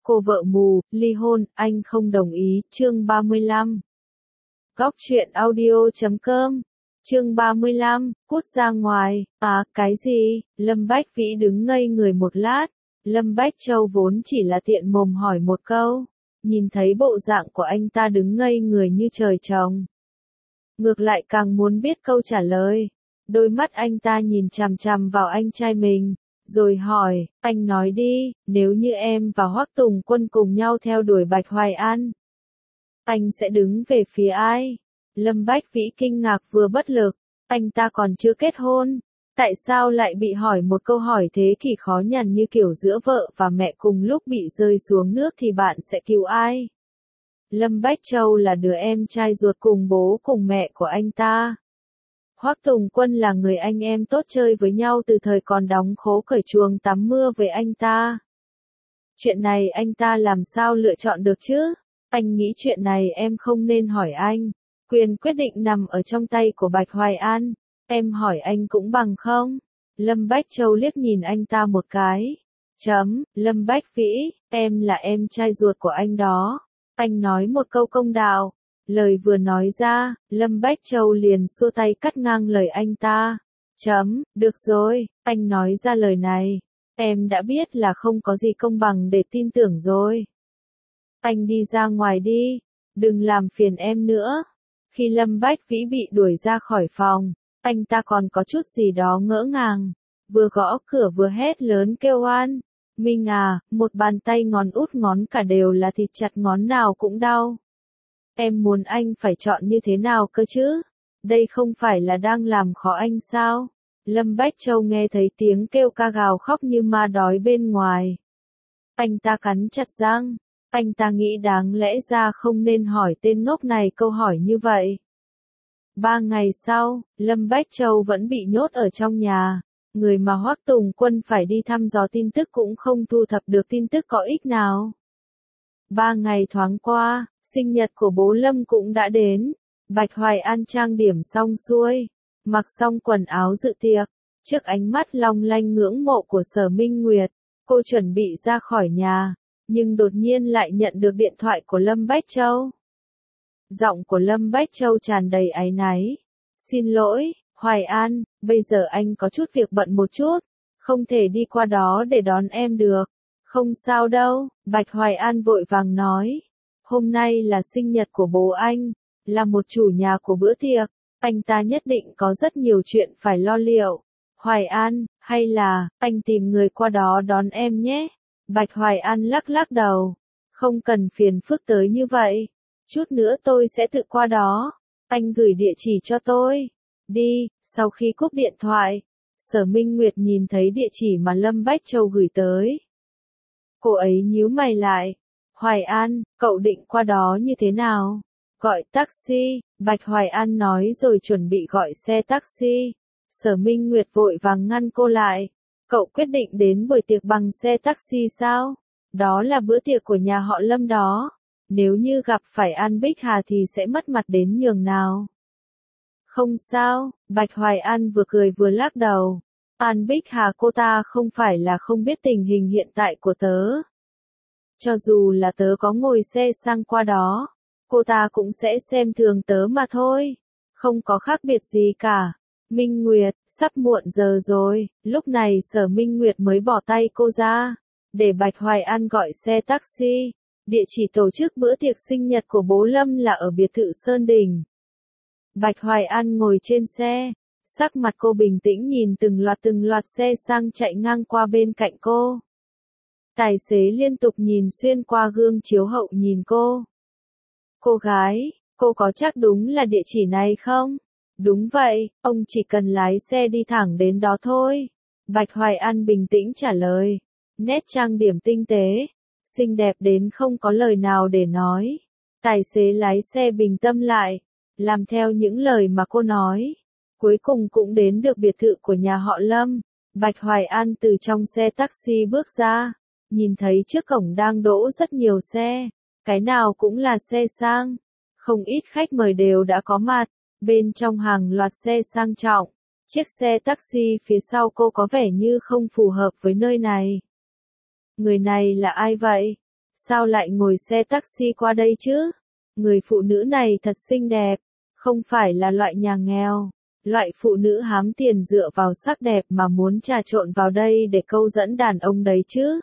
Cô vợ mù, ly hôn, anh không đồng ý, chương 35. Góc truyện audio.com, chương 35, cút ra ngoài, cái gì, Lâm Bách Vĩ đứng ngây người một lát, Lâm Bách Châu vốn chỉ là tiện mồm hỏi một câu, nhìn thấy bộ dạng của anh ta đứng ngây người như trời trồng. Ngược lại càng muốn biết câu trả lời, đôi mắt anh ta nhìn chằm chằm vào anh trai mình. Rồi hỏi, anh nói đi, nếu như em và Hoắc Tùng Quân cùng nhau theo đuổi Bạch Hoài An, anh sẽ đứng về phía ai? Lâm Bách Vĩ kinh ngạc vừa bất lực, anh ta còn chưa kết hôn, tại sao lại bị hỏi một câu hỏi thế kỷ khó nhằn như kiểu giữa vợ và mẹ cùng lúc bị rơi xuống nước thì bạn sẽ cứu ai? Lâm Bách Châu là đứa em trai ruột cùng bố cùng mẹ của anh ta. Hoắc Tùng Quân là người anh em tốt chơi với nhau từ thời còn đóng khố cởi chuồng tắm mưa với anh ta. Chuyện này anh ta làm sao lựa chọn được chứ? Anh nghĩ chuyện này em không nên hỏi anh. Quyền quyết định nằm ở trong tay của Bạch Hoài An. Em hỏi anh cũng bằng không? Lâm Bách Châu liếc nhìn anh ta một cái. Lâm Bách Vĩ, em là em trai ruột của anh đó. Anh nói một câu công đạo. Lời vừa nói ra, Lâm Bách Châu liền xua tay cắt ngang lời anh ta. Được rồi, anh nói ra lời này. Em đã biết là không có gì công bằng để tin tưởng rồi. Anh đi ra ngoài đi, đừng làm phiền em nữa. Khi Lâm Bách Vĩ bị đuổi ra khỏi phòng, anh ta còn có chút gì đó ngỡ ngàng. Vừa gõ cửa vừa hét lớn kêu oan. Minh à, một bàn tay ngón út ngón cả đều là thịt chặt ngón nào cũng đau. Em muốn anh phải chọn như thế nào cơ chứ? Đây không phải là đang làm khó anh sao? Lâm Bách Châu nghe thấy tiếng kêu ca gào khóc như ma đói bên ngoài. Anh ta cắn chặt răng. Anh ta nghĩ đáng lẽ ra không nên hỏi tên ngốc này câu hỏi như vậy. 3 ngày sau, Lâm Bách Châu vẫn bị nhốt ở trong nhà. Người mà Hoắc Tùng Quân phải đi thăm dò tin tức cũng không thu thập được tin tức có ích nào. 3 ngày thoáng qua, sinh nhật của bố Lâm cũng đã đến. Bạch Hoài An trang điểm xong xuôi, mặc xong quần áo dự tiệc, trước ánh mắt long lanh ngưỡng mộ của Sở Minh Nguyệt, cô chuẩn bị ra khỏi nhà, nhưng đột nhiên lại nhận được điện thoại của Lâm Bách Châu. Giọng của Lâm Bách Châu tràn đầy áy náy. Xin lỗi, Hoài An, bây giờ anh có chút việc bận một chút, không thể đi qua đó để đón em được. Không sao đâu, Bạch Hoài An vội vàng nói. Hôm nay là sinh nhật của bố anh, là một chủ nhà của bữa tiệc, anh ta nhất định có rất nhiều chuyện phải lo liệu. Hoài An, hay là, anh tìm người qua đó đón em nhé. Bạch Hoài An lắc lắc đầu. Không cần phiền phức tới như vậy. Chút nữa tôi sẽ tự qua đó. Anh gửi địa chỉ cho tôi. Đi, sau khi cúp điện thoại, Sở Minh Nguyệt nhìn thấy địa chỉ mà Lâm Bách Châu gửi tới. Cô ấy nhíu mày lại. Hoài An, cậu định qua đó như thế nào? Gọi taxi, Bạch Hoài An nói rồi chuẩn bị gọi xe taxi. Sở Minh Nguyệt vội vàng ngăn cô lại. Cậu quyết định đến buổi tiệc bằng xe taxi sao? Đó là bữa tiệc của nhà họ Lâm đó. Nếu như gặp phải An Bích Hà thì sẽ mất mặt đến nhường nào? Không sao, Bạch Hoài An vừa cười vừa lắc đầu. An Bích Hà cô ta không phải là không biết tình hình hiện tại của tớ. Cho dù là tớ có ngồi xe sang qua đó, cô ta cũng sẽ xem thường tớ mà thôi. Không có khác biệt gì cả. Minh Nguyệt, sắp muộn giờ rồi, lúc này Sở Minh Nguyệt mới bỏ tay cô ra, để Bạch Hoài An gọi xe taxi. Địa chỉ tổ chức bữa tiệc sinh nhật của bố Lâm là ở biệt thự Sơn Đình. Bạch Hoài An ngồi trên xe, sắc mặt cô bình tĩnh nhìn từng loạt xe sang chạy ngang qua bên cạnh cô. Tài xế liên tục nhìn xuyên qua gương chiếu hậu nhìn cô. Cô gái, cô có chắc đúng là địa chỉ này không? Đúng vậy, ông chỉ cần lái xe đi thẳng đến đó thôi. Bạch Hoài An bình tĩnh trả lời. Nét trang điểm tinh tế, xinh đẹp đến không có lời nào để nói. Tài xế lái xe bình tâm lại, làm theo những lời mà cô nói. Cuối cùng cũng đến được biệt thự của nhà họ Lâm. Bạch Hoài An từ trong xe taxi bước ra, nhìn thấy trước cổng đang đỗ rất nhiều xe, cái nào cũng là xe sang. Không ít khách mời đều đã có mặt, bên trong hàng loạt xe sang trọng. Chiếc xe taxi phía sau cô có vẻ như không phù hợp với nơi này. Người này là ai vậy? sao lại ngồi xe taxi qua đây chứ? Người phụ nữ này thật xinh đẹp, không phải là loại nhà nghèo, loại phụ nữ hám tiền dựa vào sắc đẹp mà muốn trà trộn vào đây để câu dẫn đàn ông đấy chứ.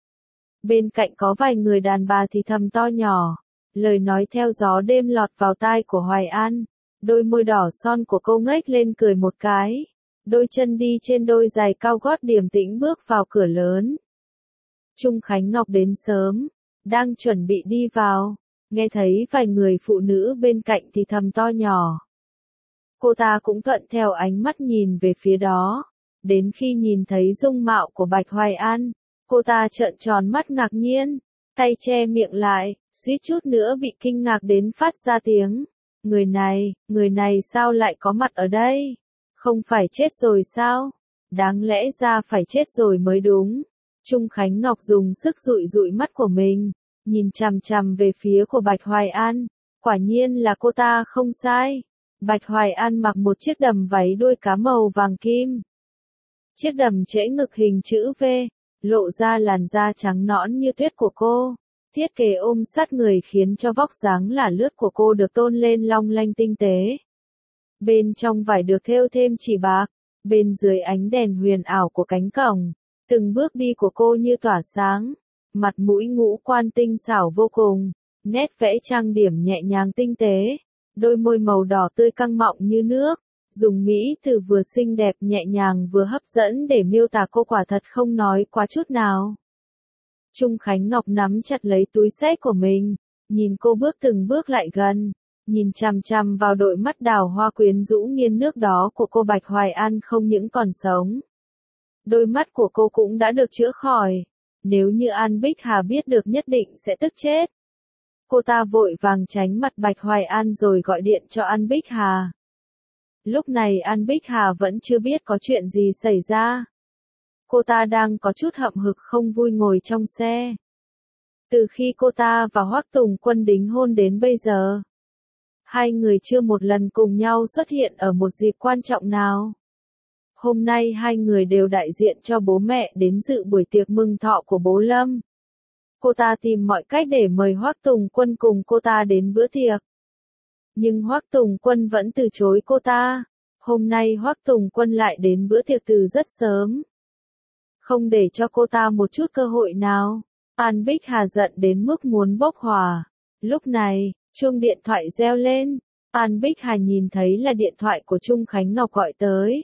Bên cạnh có vài người đàn bà thì thầm to nhỏ, lời nói theo gió đêm lọt vào tai của Hoài An, đôi môi đỏ son của cô ngếch lên cười một cái, đôi chân đi trên đôi giày cao gót điềm tĩnh bước vào cửa lớn. Trung Khánh Ngọc đến sớm, đang chuẩn bị đi vào, nghe thấy vài người phụ nữ bên cạnh thì thầm to nhỏ. Cô ta cũng thuận theo ánh mắt nhìn về phía đó, đến khi nhìn thấy dung mạo của Bạch Hoài An, cô ta trợn tròn mắt ngạc nhiên, tay che miệng lại, suýt chút nữa bị kinh ngạc đến phát ra tiếng. Người này sao lại có mặt ở đây? Không phải chết rồi sao? Đáng lẽ ra phải chết rồi mới đúng. Trung Khánh Ngọc dùng sức dụi dụi mắt của mình, nhìn chằm chằm về phía của Bạch Hoài An, quả nhiên là cô ta không sai. Bạch Hoài An mặc một chiếc đầm váy đuôi cá màu vàng kim. Chiếc đầm trễ ngực hình chữ V, lộ ra làn da trắng nõn như tuyết của cô. Thiết kế ôm sát người khiến cho vóc dáng lả lướt của cô được tôn lên long lanh tinh tế. Bên trong vải được thêu thêm chỉ bạc, bên dưới ánh đèn huyền ảo của cánh cổng, từng bước đi của cô như tỏa sáng, mặt mũi ngũ quan tinh xảo vô cùng, nét vẽ trang điểm nhẹ nhàng tinh tế, đôi môi màu đỏ tươi căng mọng như nước, dùng mỹ từ vừa xinh đẹp nhẹ nhàng vừa hấp dẫn để miêu tả cô quả thật không nói quá chút nào. Trung Khánh Ngọc nắm chặt lấy túi xách của mình, nhìn cô bước từng bước lại gần, nhìn chằm chằm vào đôi mắt đào hoa quyến rũ nghiêng nước đó của cô. Bạch Hoài An không những còn sống, đôi mắt của cô cũng đã được chữa khỏi, nếu như An Bích Hà biết được nhất định sẽ tức chết. Cô ta vội vàng tránh mặt Bạch Hoài An rồi gọi điện cho An Bích Hà. Lúc này An Bích Hà vẫn chưa biết có chuyện gì xảy ra. Cô ta đang có chút hậm hực không vui ngồi trong xe. Từ khi cô ta và Hoắc Tùng Quân đính hôn đến bây giờ, hai người chưa một lần cùng nhau xuất hiện ở một dịp quan trọng nào. Hôm nay hai người đều đại diện cho bố mẹ đến dự buổi tiệc mừng thọ của bố Lâm. Cô ta tìm mọi cách để mời Hoắc Tùng Quân cùng cô ta đến bữa tiệc. Nhưng Hoắc Tùng Quân vẫn từ chối cô ta. Hôm nay Hoắc Tùng Quân lại đến bữa tiệc từ rất sớm, không để cho cô ta một chút cơ hội nào. An Bích Hà giận đến mức muốn bốc hỏa. Lúc này, chuông điện thoại reo lên. An Bích Hà nhìn thấy là điện thoại của Trung Khánh Ngọc gọi tới.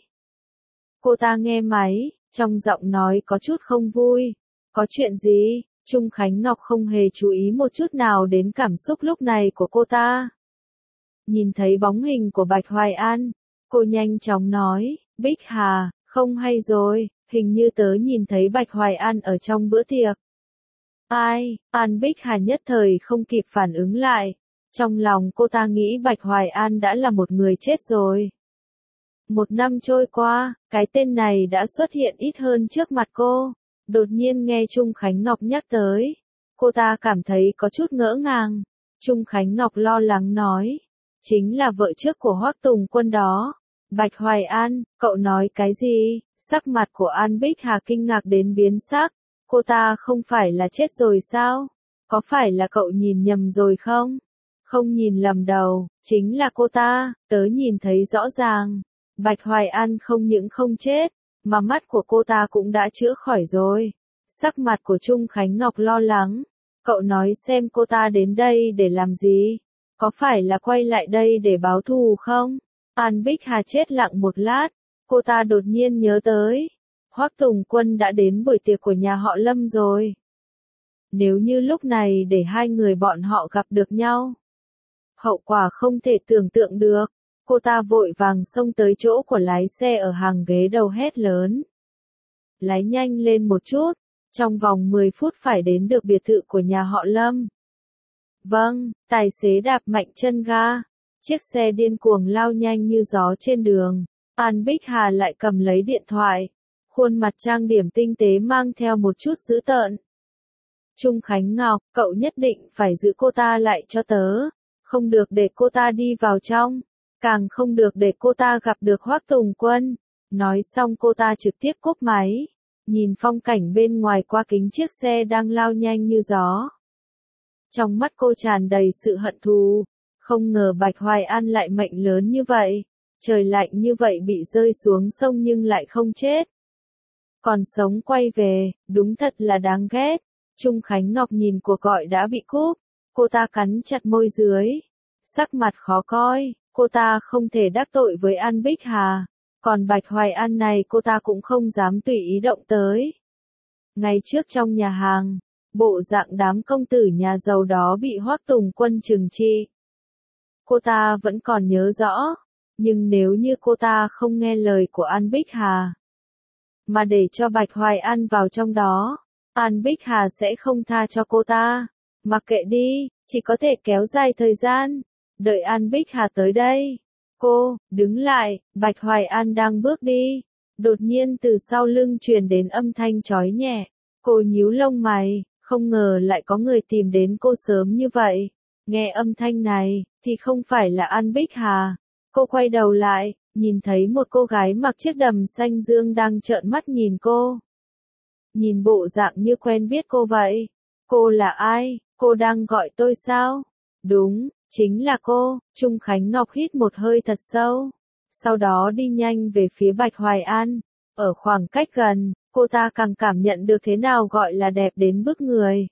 Cô ta nghe máy, trong giọng nói có chút không vui. Có chuyện gì? Trung Khánh Ngọc không hề chú ý một chút nào đến cảm xúc lúc này của cô ta. Nhìn thấy bóng hình của Bạch Hoài An, cô nhanh chóng nói, Bích Hà, không hay rồi, hình như tớ nhìn thấy Bạch Hoài An ở trong bữa tiệc. Ai? An Bích Hà nhất thời không kịp phản ứng lại. Trong lòng cô ta nghĩ Bạch Hoài An đã là một người chết rồi. Một năm trôi qua, cái tên này đã xuất hiện ít hơn trước mặt cô. Đột nhiên nghe Trung Khánh Ngọc nhắc tới, cô ta cảm thấy có chút ngỡ ngàng. Trung Khánh Ngọc lo lắng nói, chính là vợ trước của Hoắc Tùng Quân đó. Bạch Hoài An, cậu nói cái gì? Sắc mặt của An Bích Hà kinh ngạc đến biến sắc. Cô ta không phải là chết rồi sao? Có phải là cậu nhìn nhầm rồi không? Không nhìn lầm đâu, chính là cô ta, tớ nhìn thấy rõ ràng. Bạch Hoài An không những không chết, mà mắt của cô ta cũng đã chữa khỏi rồi. Sắc mặt của Trung Khánh Ngọc lo lắng. Cậu nói xem cô ta đến đây để làm gì? Có phải là quay lại đây để báo thù không? An Bích Hà chết lặng một lát. Cô ta đột nhiên nhớ tới. Hoắc Tùng Quân đã đến buổi tiệc của nhà họ Lâm rồi. Nếu như lúc này để hai người bọn họ gặp được nhau, hậu quả không thể tưởng tượng được. Cô ta vội vàng xông tới chỗ của lái xe ở hàng ghế đầu hét lớn. Lái nhanh lên một chút, trong vòng 10 phút phải đến được biệt thự của nhà họ Lâm. Vâng, tài xế đạp mạnh chân ga. Chiếc xe điên cuồng lao nhanh như gió trên đường. An Bích Hà lại cầm lấy điện thoại. Khuôn mặt trang điểm tinh tế mang theo một chút dữ tợn. Trung Khánh Ngọc, cậu nhất định phải giữ cô ta lại cho tớ. Không được để cô ta đi vào trong. Càng không được để cô ta gặp được Hoắc Tùng Quân. Nói xong cô ta trực tiếp cúp máy. Nhìn phong cảnh bên ngoài qua kính chiếc xe đang lao nhanh như gió. Trong mắt cô tràn đầy sự hận thù. Không ngờ Bạch Hoài An lại mệnh lớn như vậy. Trời lạnh như vậy bị rơi xuống sông nhưng lại không chết. Còn sống quay về, đúng thật là đáng ghét. Trung Khánh Ngọc nhìn cuộc gọi đã bị cúp. Cô ta cắn chặt môi dưới. Sắc mặt khó coi, cô ta không thể đắc tội với An Bích Hà. Còn Bạch Hoài An này cô ta cũng không dám tùy ý động tới. Ngày trước trong nhà hàng, bộ dạng đám công tử nhà giàu đó bị Hoắc Tùng Quân trừng trị. Cô ta vẫn còn nhớ rõ, nhưng nếu như cô ta không nghe lời của An Bích Hà, mà để cho Bạch Hoài An vào trong đó, An Bích Hà sẽ không tha cho cô ta. Mặc kệ đi, chỉ có thể kéo dài thời gian, đợi An Bích Hà tới đây. Cô, đứng lại, Bạch Hoài An đang bước đi. Đột nhiên từ sau lưng truyền đến âm thanh chói nhẹ. Cô nhíu lông mày, không ngờ lại có người tìm đến cô sớm như vậy. Nghe âm thanh này, thì không phải là An Bích Hà. Cô quay đầu lại, nhìn thấy một cô gái mặc chiếc đầm xanh dương đang trợn mắt nhìn cô. Nhìn bộ dạng như quen biết cô vậy. Cô là ai? Cô đang gọi tôi sao? Đúng, chính là cô. Trung Khánh Ngọc hít một hơi thật sâu. Sau đó đi nhanh về phía Bạch Hoài An. Ở khoảng cách gần, cô ta càng cảm nhận được thế nào gọi là đẹp đến bức người.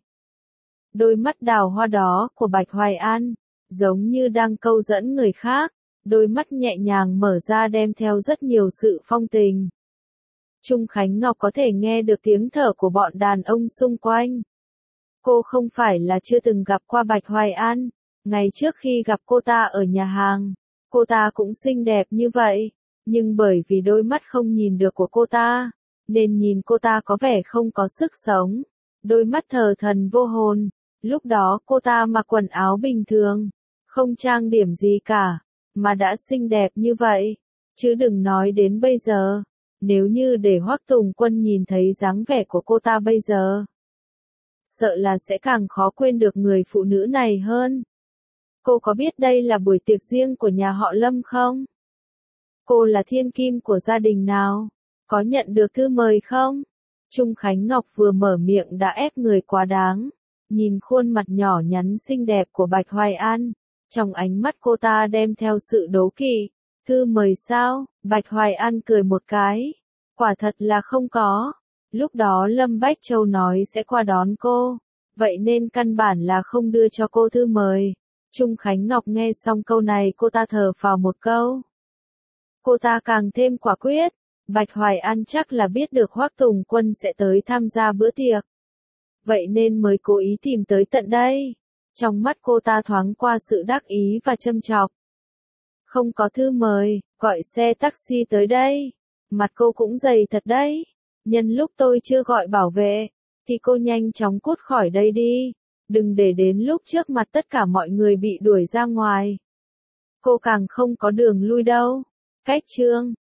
Đôi mắt đào hoa đó của Bạch Hoài An, giống như đang câu dẫn người khác. Đôi mắt nhẹ nhàng mở ra đem theo rất nhiều sự phong tình. Trung Khánh Ngọc có thể nghe được tiếng thở của bọn đàn ông xung quanh. Cô không phải là chưa từng gặp qua Bạch Hoài An. Ngày trước khi gặp cô ta ở nhà hàng, cô ta cũng xinh đẹp như vậy. Nhưng bởi vì đôi mắt không nhìn được của cô ta, nên nhìn cô ta có vẻ không có sức sống. Đôi mắt thờ thần vô hồn. Lúc đó cô ta mặc quần áo bình thường, không trang điểm gì cả, mà đã xinh đẹp như vậy. Chứ đừng nói đến bây giờ. Nếu như để Hoắc Tùng Quân nhìn thấy dáng vẻ của cô ta bây giờ, sợ là sẽ càng khó quên được người phụ nữ này hơn. Cô có biết đây là buổi tiệc riêng của nhà họ Lâm không? Cô là thiên kim của gia đình nào? Có nhận được thư mời không? Trung Khánh Ngọc vừa mở miệng đã ép người quá đáng. Nhìn khuôn mặt nhỏ nhắn xinh đẹp của Bạch Hoài An, trong ánh mắt cô ta đem theo sự đố kỵ. Thư mời sao? Bạch Hoài An cười một cái. Quả thật là không có. Lúc đó Lâm Bách Châu nói sẽ qua đón cô. Vậy nên căn bản là không đưa cho cô thư mời. Trung Khánh Ngọc nghe xong câu này cô ta thở phào một câu. Cô ta càng thêm quả quyết. Bạch Hoài An chắc là biết được Hoắc Tùng Quân sẽ tới tham gia bữa tiệc. Vậy nên mới cố ý tìm tới tận đây. Trong mắt cô ta thoáng qua sự đắc ý và châm chọc. Không có thư mời, gọi xe taxi tới đây. Mặt cô cũng dày thật đấy. Nhân lúc tôi chưa gọi bảo vệ, thì cô nhanh chóng cút khỏi đây đi. Đừng để đến lúc trước mặt tất cả mọi người bị đuổi ra ngoài. Cô càng không có đường lui đâu. Cách chương